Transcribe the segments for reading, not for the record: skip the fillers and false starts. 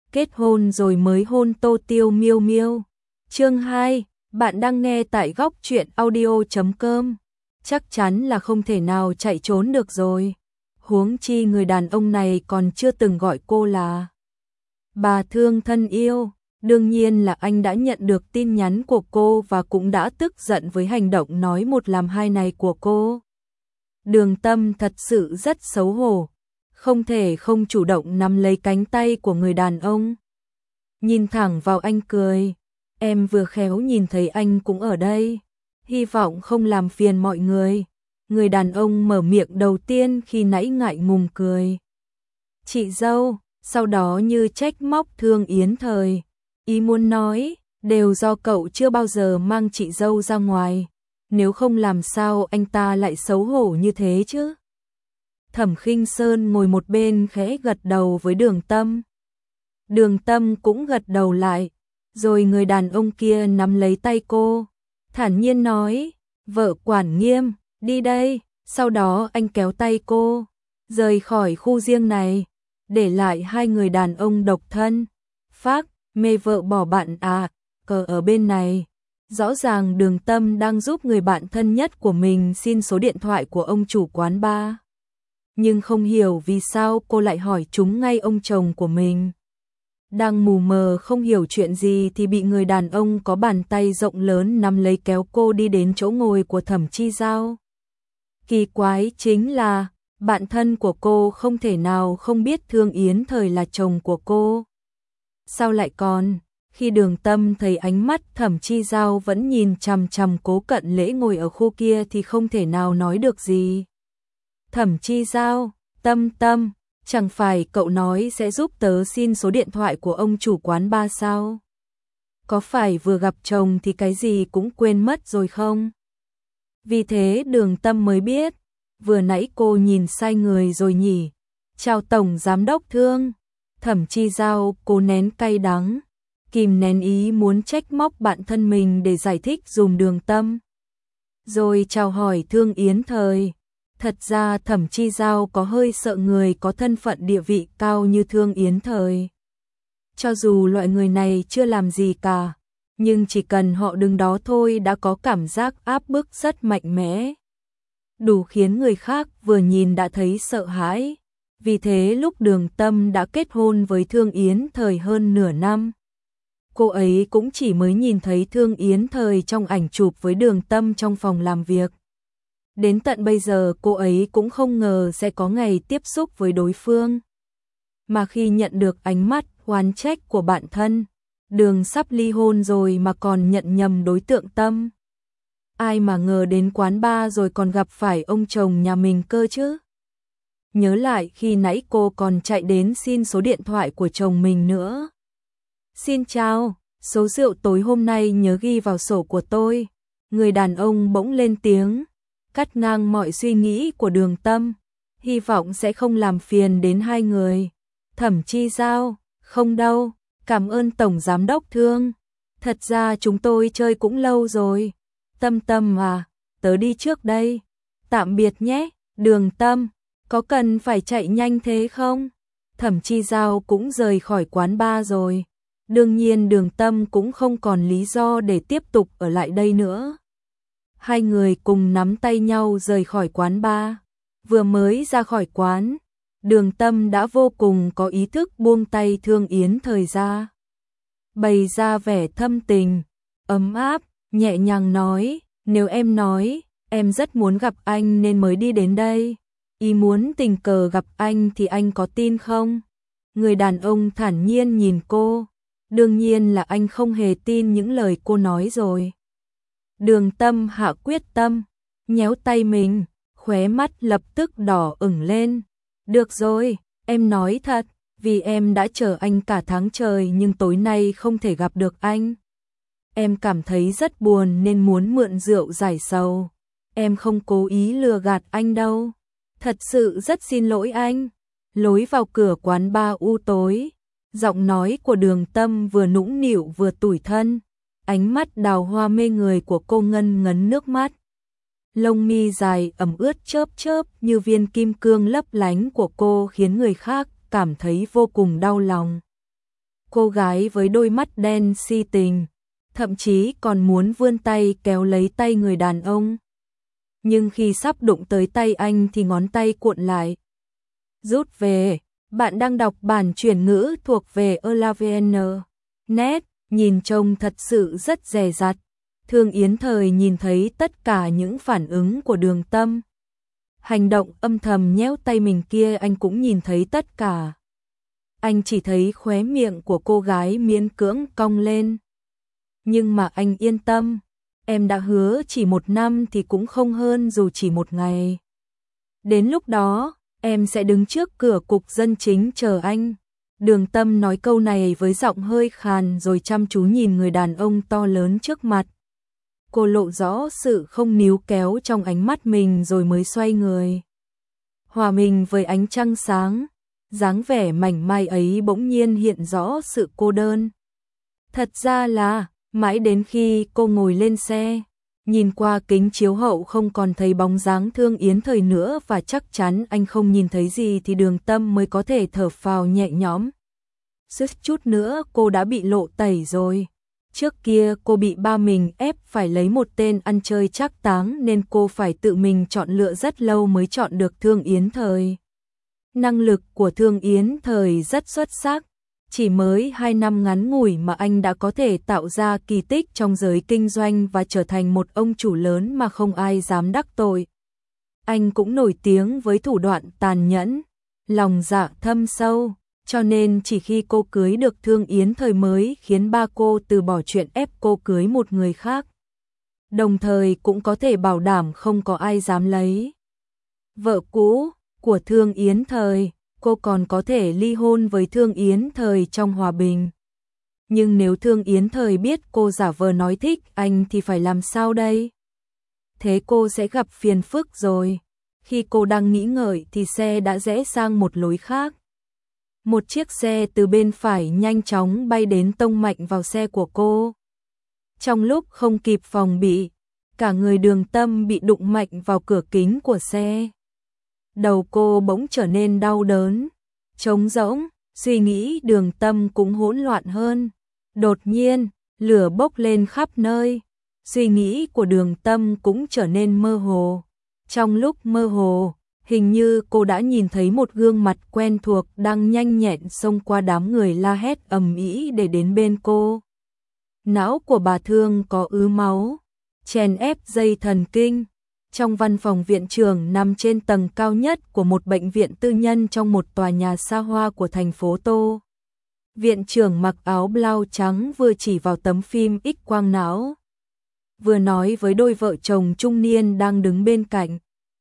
kết hôn rồi mới hôn Tô Tiêu Miêu Miêu. Chương 2, bạn đang nghe tại góc truyện audio.com. Chắc chắn là không thể nào chạy trốn được rồi. Huống chi người đàn ông này còn chưa từng gọi cô là bà thương thân yêu. Đương nhiên là anh đã nhận được tin nhắn của cô và cũng đã tức giận với hành động nói một làm hai này của cô. Đường Tâm thật sự rất xấu hổ, không thể không chủ động nắm lấy cánh tay của người đàn ông. Nhìn thẳng vào anh cười, em vừa khéo nhìn thấy anh cũng ở đây, hy vọng không làm phiền mọi người. Người đàn ông mở miệng đầu tiên khi nãy ngại ngùng cười. Chị dâu, sau đó như trách móc Thương Yến Thời. Ý muốn nói, đều do cậu chưa bao giờ mang chị dâu ra ngoài, nếu không làm sao anh ta lại xấu hổ như thế chứ. Thẩm Khinh Sơn ngồi một bên khẽ gật đầu với Đường Tâm. Đường Tâm cũng gật đầu lại, rồi người đàn ông kia nắm lấy tay cô, thản nhiên nói, vợ quản nghiêm, đi đây. Sau đó anh kéo tay cô, rời khỏi khu riêng này, để lại hai người đàn ông độc thân. Phác, mê vợ bỏ bạn à, cờ ở bên này. Rõ ràng Đường Tâm đang giúp người bạn thân nhất của mình xin số điện thoại của ông chủ quán bar. Nhưng không hiểu vì sao cô lại hỏi chúng ngay ông chồng của mình. Đang mù mờ không hiểu chuyện gì thì bị người đàn ông có bàn tay rộng lớn nắm lấy kéo cô đi đến chỗ ngồi của Thẩm Chi Giao. Kỳ quái chính là, bạn thân của cô không thể nào không biết Thương Yến Thời là chồng của cô. Sao lại còn, khi Đường Tâm thấy ánh mắt Thẩm Chi Giao vẫn nhìn chằm chằm Cố Cận Lễ ngồi ở khu kia thì không thể nào nói được gì. Thẩm Chi Giao, Tâm Tâm, chẳng phải cậu nói sẽ giúp tớ xin số điện thoại của ông chủ quán bar sao? Có phải vừa gặp chồng thì cái gì cũng quên mất rồi không? Vì thế Đường Tâm mới biết, vừa nãy cô nhìn sai người rồi nhỉ. Chào Tổng Giám đốc Thương. Thẩm Chi Giao cố nén cay đắng, kìm nén ý muốn trách móc bạn thân mình để giải thích dùm Đường Tâm. Rồi chào hỏi Thương Yến Thời. Thật ra Thẩm Chi Giao có hơi sợ người có thân phận địa vị cao như Thương Yến Thời. Cho dù loại người này chưa làm gì cả, nhưng chỉ cần họ đứng đó thôi đã có cảm giác áp bức rất mạnh mẽ, đủ khiến người khác vừa nhìn đã thấy sợ hãi. Vì thế lúc Đường Tâm đã kết hôn với Thương Yến Thời hơn nửa năm, cô ấy cũng chỉ mới nhìn thấy Thương Yến Thời trong ảnh chụp với Đường Tâm trong phòng làm việc. Đến tận bây giờ cô ấy cũng không ngờ sẽ có ngày tiếp xúc với đối phương. Mà khi nhận được ánh mắt oán trách của bạn thân, Đường sắp ly hôn rồi mà còn nhận nhầm đối tượng Tâm. Ai mà ngờ đến quán bar rồi còn gặp phải ông chồng nhà mình cơ chứ. Nhớ lại khi nãy cô còn chạy đến xin số điện thoại của chồng mình nữa. Xin chào, số rượu tối hôm nay nhớ ghi vào sổ của tôi. Người đàn ông bỗng lên tiếng, cắt ngang mọi suy nghĩ của Đường Tâm, hy vọng sẽ không làm phiền đến hai người. Thẩm Chi Giao, không đâu, cảm ơn Tổng Giám đốc Thương. Thật ra chúng tôi chơi cũng lâu rồi. Tâm Tâm à, tớ đi trước đây. Tạm biệt nhé, Đường Tâm, có cần phải chạy nhanh thế không? Thẩm Chi Giao cũng rời khỏi quán bar rồi. Đương nhiên Đường Tâm cũng không còn lý do để tiếp tục ở lại đây nữa. Hai người cùng nắm tay nhau rời khỏi quán bar. Vừa mới ra khỏi quán, Đường Tâm đã vô cùng có ý thức buông tay Thương Yến Thời ra, bày ra vẻ thâm tình, ấm áp, nhẹ nhàng nói, nếu em nói, em rất muốn gặp anh nên mới đi đến đây. Ý muốn tình cờ gặp anh thì anh có tin không? Người đàn ông thản nhiên nhìn cô, đương nhiên là anh không hề tin những lời cô nói rồi. Đường Tâm hạ quyết tâm, nhéo tay mình, khóe mắt lập tức đỏ ửng lên. Được rồi, em nói thật, vì em đã chờ anh cả tháng trời nhưng tối nay không thể gặp được anh. Em cảm thấy rất buồn nên muốn mượn rượu giải sầu. Em không cố ý lừa gạt anh đâu. Thật sự rất xin lỗi anh. Lối vào cửa quán bar u tối, giọng nói của Đường Tâm vừa nũng nịu vừa tủi thân. Ánh mắt đào hoa mê người của cô ngân ngấn nước mắt. Lông mi dài ẩm ướt chớp chớp như viên kim cương lấp lánh của cô khiến người khác cảm thấy vô cùng đau lòng. cô gái với đôi mắt đen si tình, thậm chí còn muốn vươn tay kéo lấy tay người đàn ông. Nhưng khi sắp đụng tới tay anh thì ngón tay cuộn lại. Rút về, bạn đang đọc bản chuyển ngữ thuộc về ELAVN.net, nhìn trông thật sự rất dè dặt. Thương Yến Thời nhìn thấy tất cả những phản ứng của Đường Tâm. Hành động âm thầm nhéo tay mình kia anh cũng nhìn thấy tất cả. Anh chỉ thấy khóe miệng của cô gái miễn cưỡng cong lên. Nhưng mà anh yên tâm, em đã hứa chỉ 1 năm thì cũng không hơn dù chỉ 1 ngày. Đến lúc đó, em sẽ đứng trước cửa cục dân chính chờ anh. Đường Tâm nói câu này với giọng hơi khàn rồi chăm chú nhìn người đàn ông to lớn trước mặt. Cô lộ rõ sự không níu kéo trong ánh mắt mình rồi mới xoay người. Hòa mình với ánh trăng sáng, dáng vẻ mảnh mai ấy bỗng nhiên hiện rõ sự cô đơn. Thật ra là, mãi đến khi cô ngồi lên xe, nhìn qua kính chiếu hậu không còn thấy bóng dáng Thương Yến Thời nữa và chắc chắn anh không nhìn thấy gì thì Đường Tâm mới có thể thở phào nhẹ nhõm. Suýt chút nữa cô đã bị lộ tẩy rồi. Trước kia cô bị ba mình ép phải lấy một tên ăn chơi trác táng nên cô phải tự mình chọn lựa rất lâu mới chọn được Thương Yến Thời. Năng lực của Thương Yến Thời rất xuất sắc. Chỉ mới 2 năm ngắn ngủi mà anh đã có thể tạo ra kỳ tích trong giới kinh doanh và trở thành một ông chủ lớn mà không ai dám đắc tội. Anh cũng nổi tiếng với thủ đoạn tàn nhẫn, lòng dạ thâm sâu, cho nên chỉ khi cô cưới được Thương Yến Thời mới khiến ba cô từ bỏ chuyện ép cô cưới một người khác. Đồng thời cũng có thể bảo đảm không có ai dám lấy vợ cũ của Thương Yến Thời. Cô còn có thể ly hôn với Thương Yến Thời trong hòa bình. Nhưng nếu Thương Yến Thời biết cô giả vờ nói thích anh thì phải làm sao đây? Thế cô sẽ gặp phiền phức rồi. Khi cô đang nghĩ ngợi thì xe đã rẽ sang một lối khác. Một chiếc xe từ bên phải nhanh chóng bay đến tông mạnh vào xe của cô. Trong lúc không kịp phòng bị, cả người Đường Tâm bị đụng mạnh vào cửa kính của xe. Đầu cô bỗng trở nên đau đớn, trống rỗng, suy nghĩ Đường Tâm cũng hỗn loạn hơn. Đột nhiên, lửa bốc lên khắp nơi, suy nghĩ của Đường Tâm cũng trở nên mơ hồ. Trong lúc mơ hồ, hình như cô đã nhìn thấy một gương mặt quen thuộc đang nhanh nhẹn xông qua đám người la hét ầm ĩ để đến bên cô. Não của bà Thương có ứ máu, chèn ép dây thần kinh. Trong văn phòng viện trưởng nằm trên tầng cao nhất của một bệnh viện tư nhân trong một tòa nhà xa hoa của thành phố Tô. Viện trưởng mặc áo blau trắng vừa chỉ vào tấm phim X quang não, vừa nói với đôi vợ chồng trung niên đang đứng bên cạnh.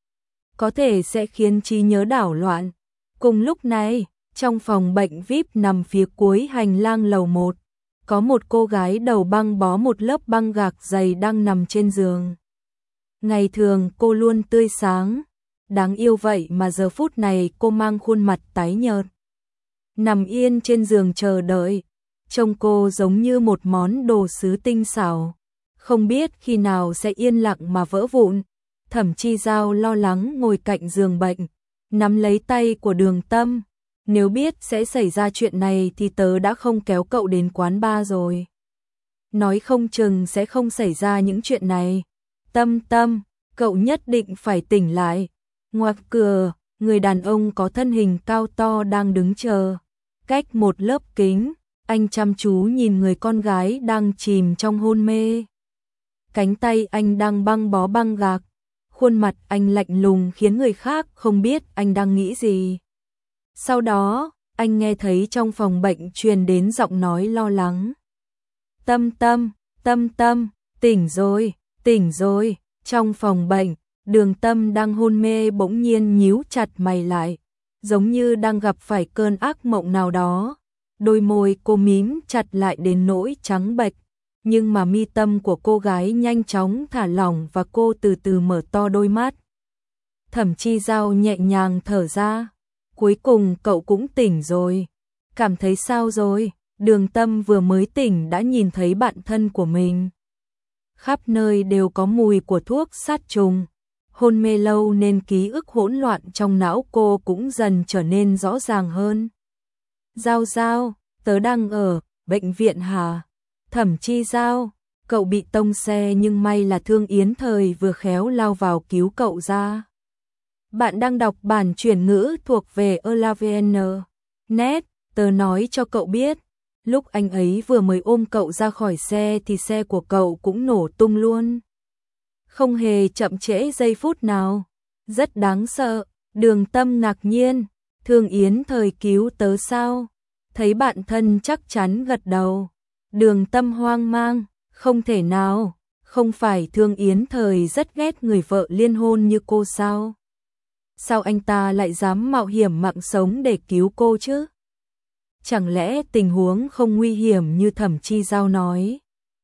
Có thể sẽ khiến trí nhớ đảo loạn. Cùng lúc này, trong phòng bệnh VIP nằm phía cuối hành lang lầu 1, có một cô gái đầu băng bó một lớp băng gạc dày đang nằm trên giường. Ngày thường cô luôn tươi sáng, đáng yêu vậy mà giờ phút này cô mang khuôn mặt tái nhợt. Nằm yên trên giường chờ đợi, trông cô giống như một món đồ sứ tinh xảo, không biết khi nào sẽ yên lặng mà vỡ vụn. Thẩm Chi Giao lo lắng ngồi cạnh giường bệnh, nắm lấy tay của Đường Tâm. Nếu biết sẽ xảy ra chuyện này thì tớ đã không kéo cậu đến quán bar rồi. Nói không chừng sẽ không xảy ra những chuyện này. Tâm Tâm, cậu nhất định phải tỉnh lại. Ngoặc cửa, người đàn ông có thân hình cao to đang đứng chờ. Cách một lớp kính, anh chăm chú nhìn người con gái đang chìm trong hôn mê. Cánh tay anh đang băng bó băng gạc. Khuôn mặt anh lạnh lùng khiến người khác không biết anh đang nghĩ gì. Sau đó, anh nghe thấy trong phòng bệnh truyền đến giọng nói lo lắng. Tâm Tâm, Tâm Tâm, tỉnh rồi, tỉnh rồi. Trong phòng bệnh, Đường Tâm đang hôn mê bỗng nhiên nhíu chặt mày lại, giống như đang gặp phải cơn ác mộng nào đó. Đôi môi cô mím chặt lại đến nỗi trắng bệch, nhưng mà mi tâm của cô gái nhanh chóng thả lỏng và cô từ từ mở to đôi mắt. Thẩm Chi Giao nhẹ nhàng thở ra. Cuối cùng cậu cũng tỉnh rồi. Cảm thấy sao rồi? Đường Tâm vừa mới tỉnh đã nhìn thấy bạn thân của mình. Khắp nơi đều có mùi của thuốc sát trùng. Hôn mê lâu nên ký ức hỗn loạn trong não cô cũng dần trở nên rõ ràng hơn. Giao Giao, tớ đang ở bệnh viện Hà. Thẩm Chi Giao, cậu bị tông xe nhưng may là Thương Yến Thời vừa khéo lao vào cứu cậu ra. Bạn đang đọc bản chuyển ngữ thuộc về Elavn. Net, tớ nói cho cậu biết, lúc anh ấy vừa mới ôm cậu ra khỏi xe thì xe của cậu cũng nổ tung luôn. Không hề chậm trễ giây phút nào. Rất đáng sợ. Đường Tâm ngạc nhiên, Thương Yến Thời cứu tớ sao? Thấy bạn thân chắc chắn gật đầu. Đường Tâm hoang mang, không thể nào, không phải Thương Yến Thời rất ghét người vợ liên hôn như cô sao? Sao anh ta lại dám mạo hiểm mạng sống để cứu cô chứ? Chẳng lẽ tình huống không nguy hiểm như Thẩm Chi Giao nói?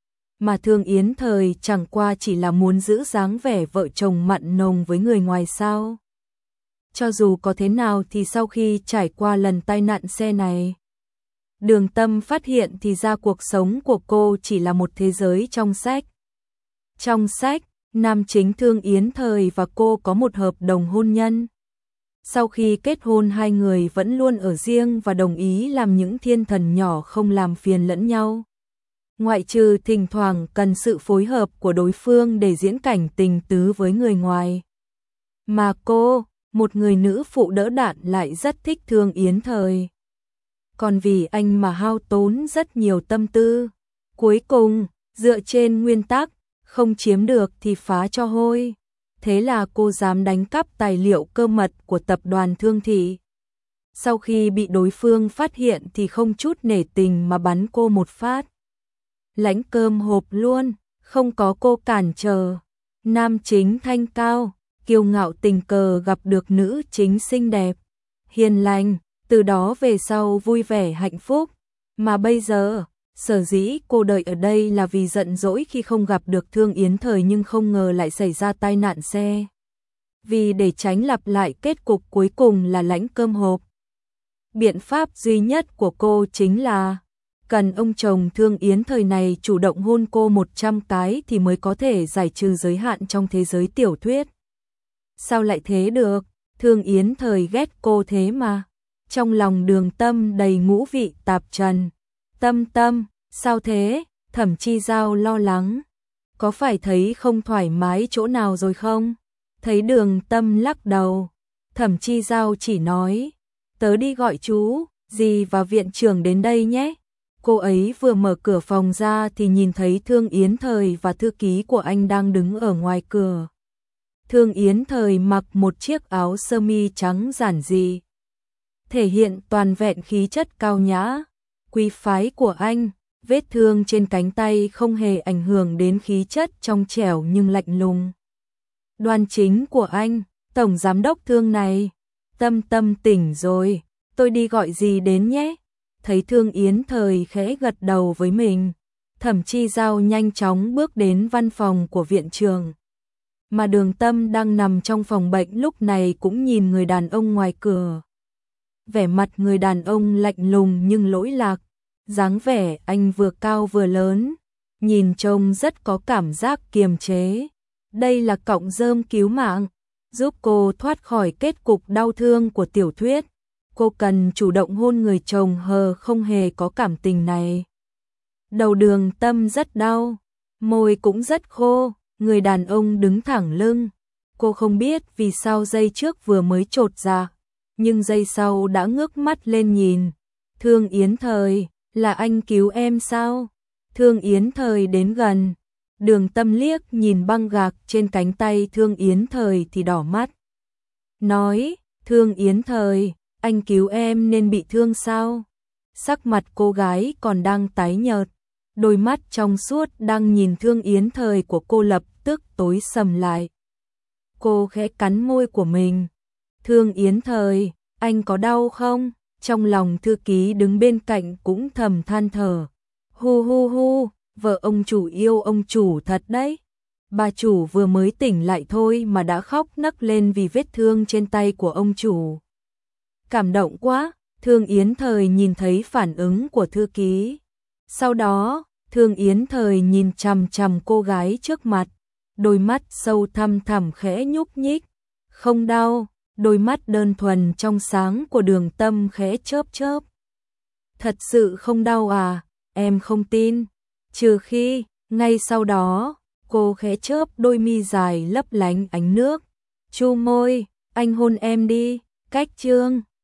Mà Thương Yến Thời chẳng qua chỉ là muốn giữ dáng vẻ vợ chồng mặn nồng với người ngoài sao? Cho dù có thế nào thì sau khi trải qua lần tai nạn xe này, Đường Tâm phát hiện thì ra cuộc sống của cô chỉ là một thế giới trong sách. Trong sách, nam chính Thương Yến Thời và cô có một hợp đồng hôn nhân. Sau khi kết hôn hai người vẫn luôn ở riêng và đồng ý làm những thiên thần nhỏ không làm phiền lẫn nhau. Ngoại trừ thỉnh thoảng cần sự phối hợp của đối phương để diễn cảnh tình tứ với người ngoài. Mà cô, một người nữ phụ đỡ đạn lại rất thích Thương Yến Thời. Còn vì anh mà hao tốn rất nhiều tâm tư. Cuối cùng, dựa trên nguyên tắc, không chiếm được thì phá cho hôi. Thế là cô dám đánh cắp tài liệu cơ mật của tập đoàn Thương Thị. Sau khi bị đối phương phát hiện thì không chút nể tình mà bắn cô một phát. Lãnh cơm hộp luôn, không có cô cản trở. Nam chính thanh cao, kiêu ngạo tình cờ gặp được nữ chính xinh đẹp, hiền lành, từ đó về sau vui vẻ hạnh phúc. Mà bây giờ, sở dĩ cô đợi ở đây là vì giận dỗi khi không gặp được Thương Yến Thời nhưng không ngờ lại xảy ra tai nạn xe. Vì để tránh lặp lại kết cục cuối cùng là lãnh cơm hộp. Biện pháp duy nhất của cô chính là cần ông chồng Thương Yến Thời này chủ động hôn cô 100 cái thì mới có thể giải trừ giới hạn trong thế giới tiểu thuyết. Sao lại thế được? Thương Yến Thời ghét cô thế mà. Trong lòng Đường Tâm đầy ngũ vị tạp trần. Tâm, sao thế? Thẩm Chi Giao lo lắng. Có phải thấy không thoải mái chỗ nào rồi không? Thấy Đường Tâm lắc đầu. Thẩm Chi Giao chỉ nói, tớ đi gọi chú, dì và viện trưởng đến đây nhé. Cô ấy vừa mở cửa phòng ra thì nhìn thấy Thương Yến Thời và thư ký của anh đang đứng ở ngoài cửa. Thương Yến Thời mặc một chiếc áo sơ mi trắng giản dị, thể hiện toàn vẹn khí chất cao nhã, quý phái của anh. Vết thương trên cánh tay không hề ảnh hưởng đến khí chất trong trẻo nhưng lạnh lùng đoan chính của anh. Tổng giám đốc Thương này, Tâm tỉnh rồi, tôi đi gọi dì đến nhé. Thấy Thương Yến Thời khẽ gật đầu với mình, Thẩm Chi Giao nhanh chóng bước đến văn phòng của viện trưởng. Mà Đường Tâm đang nằm trong phòng bệnh lúc này cũng nhìn người đàn ông ngoài cửa. Vẻ mặt người đàn ông lạnh lùng nhưng lỗi lạc, dáng vẻ anh vừa cao vừa lớn, nhìn trông rất có cảm giác kiềm chế. Đây là cọng rơm cứu mạng, giúp cô thoát khỏi kết cục đau thương của tiểu thuyết. Cô cần chủ động hôn người chồng hờ không hề có cảm tình này. Đầu Đường Tâm rất đau, môi cũng rất khô, người đàn ông đứng thẳng lưng. Cô không biết vì sao giây trước vừa mới chột dạ, nhưng giây sau đã ngước mắt lên nhìn. Thương Yến Thời, là anh cứu em sao? Thương Yến Thời đến gần. Đường Tâm liếc nhìn băng gạc trên cánh tay Thương Yến Thời thì đỏ mắt. Nói, Thương Yến Thời, anh cứu em nên bị thương sao? Sắc mặt cô gái còn đang tái nhợt, đôi mắt trong suốt đang nhìn Thương Yến Thời của cô lập tức tối sầm lại. Cô khẽ cắn môi của mình. Thương Yến Thời, anh có đau không? Trong lòng thư ký đứng bên cạnh cũng thầm than thở. Hu, vợ ông chủ yêu ông chủ thật đấy. Bà chủ vừa mới tỉnh lại thôi mà đã khóc nấc lên vì vết thương trên tay của ông chủ. Cảm động quá. Thương Yến Thời nhìn thấy phản ứng của thư ký. Sau đó, Thương Yến Thời nhìn chằm chằm cô gái trước mặt, đôi mắt sâu thăm thẳm khẽ nhúc nhích. Không đau. Đôi mắt đơn thuần trong sáng của Đường Tâm khẽ chớp chớp. Thật sự không đau à? Em không tin. Trừ khi, ngay sau đó, cô khẽ chớp đôi mi dài lấp lánh ánh nước. Chu môi, anh hôn em đi. Cách chương